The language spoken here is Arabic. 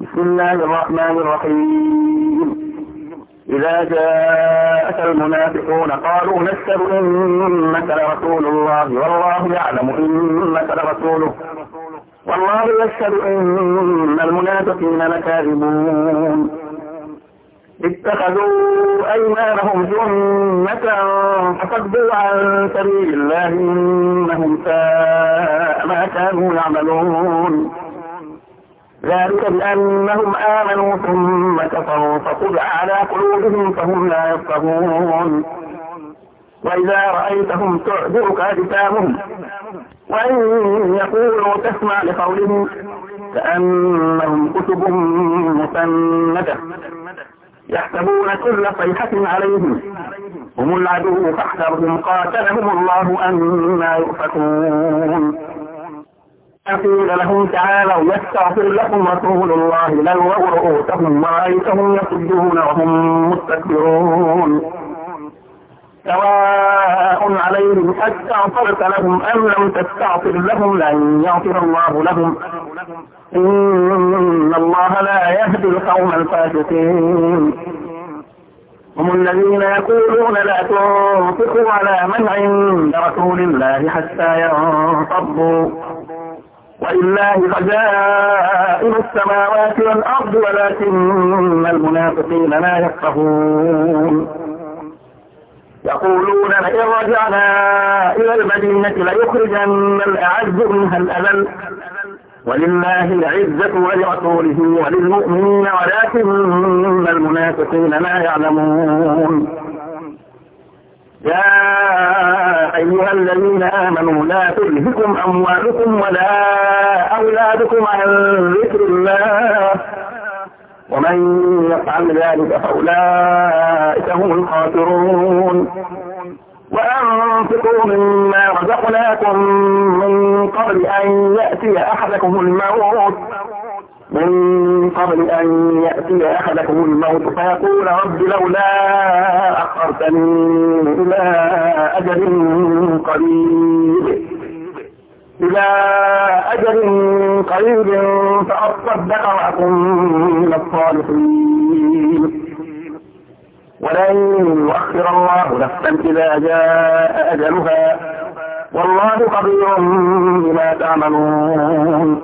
بسم الله الرحمن الرحيم. إذا جاءك المنافقون قالوا نشهد إنك لرسول الله والله يعلم إنك لرسوله والله يشهد إن المنافقين لكاذبون. اتخذوا أيمانهم جنة فصدوا عن سبيل الله إنهم ساء ما كانوا يعملون. ذلك بأنهم آمنوا ثم كفروا فطبع على قلوبهم فهم لا يفقهون. وإذا رأيتهم تعجبك أجسامهم وإن يقولوا تسمع لقولهم كأنهم كتب مسندة يحسبون كل صيحة عليهم هم العدو فاحذرهم قاتلهم الله أنى يؤفكون. قيل لهم تعالوا يستغفر لكم رسول الله لووا رؤوسهم ورأيتهم يصدون وهم مستكبرون. سواء عليهم أستغفرت لهم أم لم تستغفر لهم لن يغفر الله لهم إن الله لا يهدي القوم الفاسقين. هم الذين يقولون لا تنفقوا على من عند رسول الله حتى ينفضوا ولله خزائن السماوات والأرض ولكن المنافقين لا يفقهون. يقولون لئن رجعنا إلى المدينة ليخرجن الأعز منها الأذل ولله العزة ولرسوله وللمؤمنين ولكن المنافقين لا يعلمون. يا أيها الذين آمنوا لا تلهكم أموالكم ولا أولادكم عن ذكر الله ومن يفعل ذلك فأولئك هم الخاسرون. وأنفقوا مما رزقناكم من قبل أن يأتي أحدكم الموت فيقول رب لولا أخرتني إلى أجل قريب فأصدق وأكن من الصالحين ولن يؤخر الله نفسا إذا جاء أجلها والله خبير بما تعملون.